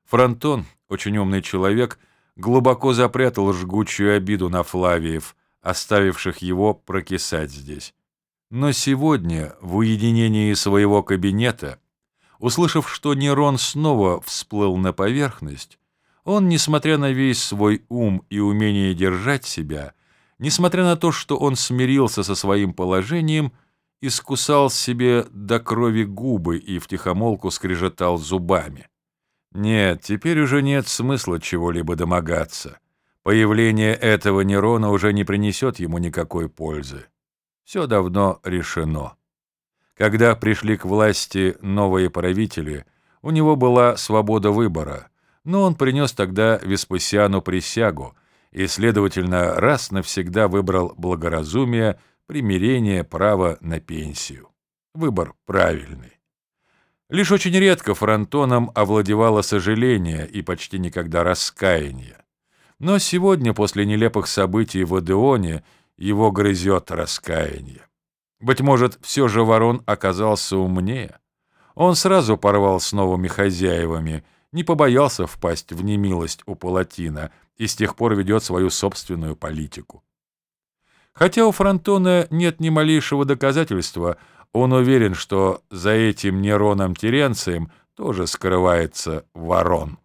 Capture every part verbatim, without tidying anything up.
Фронтон, очень умный человек, глубоко запрятал жгучую обиду на Флавиев, оставивших его прокисать здесь. Но сегодня, в уединении своего кабинета, услышав, что Нерон снова всплыл на поверхность, он, несмотря на весь свой ум и умение держать себя, несмотря на то, что он смирился со своим положением, искусал себе до крови губы и втихомолку скрежетал зубами. Нет, теперь уже нет смысла чего-либо домогаться. Появление этого Нерона уже не принесет ему никакой пользы. Все давно решено. Когда пришли к власти новые правители, у него была свобода выбора, но он принес тогда Веспасиану присягу и, следовательно, раз навсегда выбрал благоразумие, примирение, право на пенсию. Выбор правильный. Лишь очень редко Фронтоном овладевало сожаление и почти никогда раскаяние. Но сегодня, после нелепых событий в Одеоне, его грызет раскаяние. Быть может, все же Ворон оказался умнее. Он сразу порвал с новыми хозяевами, не побоялся впасть в немилость у Палатина и с тех пор ведет свою собственную политику. Хотя у Фронтона нет ни малейшего доказательства, он уверен, что за этим Нероном Теренцием тоже скрывается Ворон.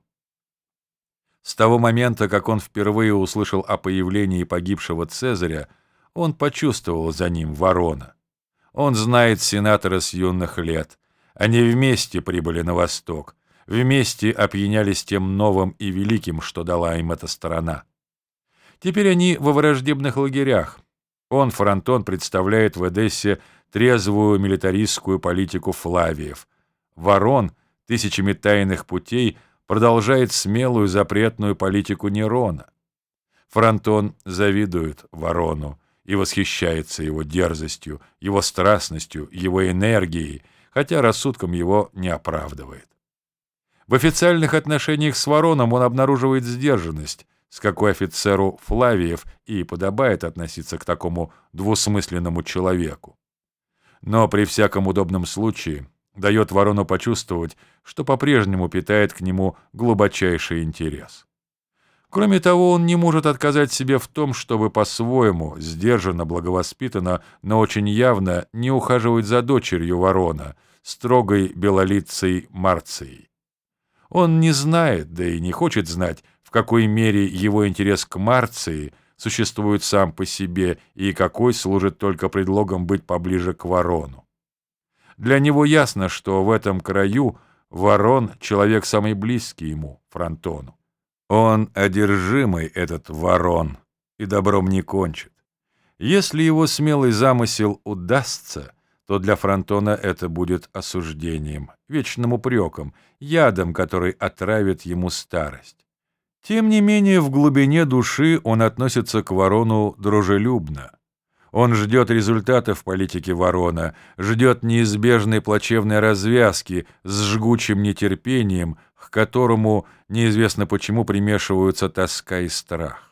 С того момента, как он впервые услышал о появлении погибшего Цезаря, он почувствовал за ним Ворона. Он знает сенатора с юных лет. Они вместе прибыли на восток, вместе опьянялись тем новым и великим, что дала им эта страна. Теперь они во враждебных лагерях. Он, Фронтон, представляет в Эдессе трезвую милитаристскую политику Флавиев. Ворон тысячами тайных путей продолжает смелую запретную политику Нерона. Фронтон завидует Ворону и восхищается его дерзостью, его страстностью, его энергией, хотя рассудком его не оправдывает. В официальных отношениях с Вороном он обнаруживает сдержанность, с какой офицеру Флавиев и подобает относиться к такому двусмысленному человеку. Но при всяком удобном случае дает Ворону почувствовать, что по-прежнему питает к нему глубочайший интерес. Кроме того, он не может отказать себе в том, чтобы по-своему, сдержанно, благовоспитанно, но очень явно не ухаживать за дочерью Ворона, строгой белолицей Марцией. Он не знает, да и не хочет знать, в какой мере его интерес к Марции существует сам по себе и какой служит только предлогом быть поближе к Ворону. Для него ясно, что в этом краю Ворон — человек самый близкий ему, Фронтону. Он одержимый, этот Ворон, и добром не кончит. Если его смелый замысел удастся, то для Фронтона это будет осуждением, вечным упреком, ядом, который отравит ему старость. Тем не менее, в глубине души он относится к Ворону дружелюбно. Он ждет результатов политики Ворона, ждет неизбежной плачевной развязки с жгучим нетерпением, к которому неизвестно почему примешиваются тоска и страх.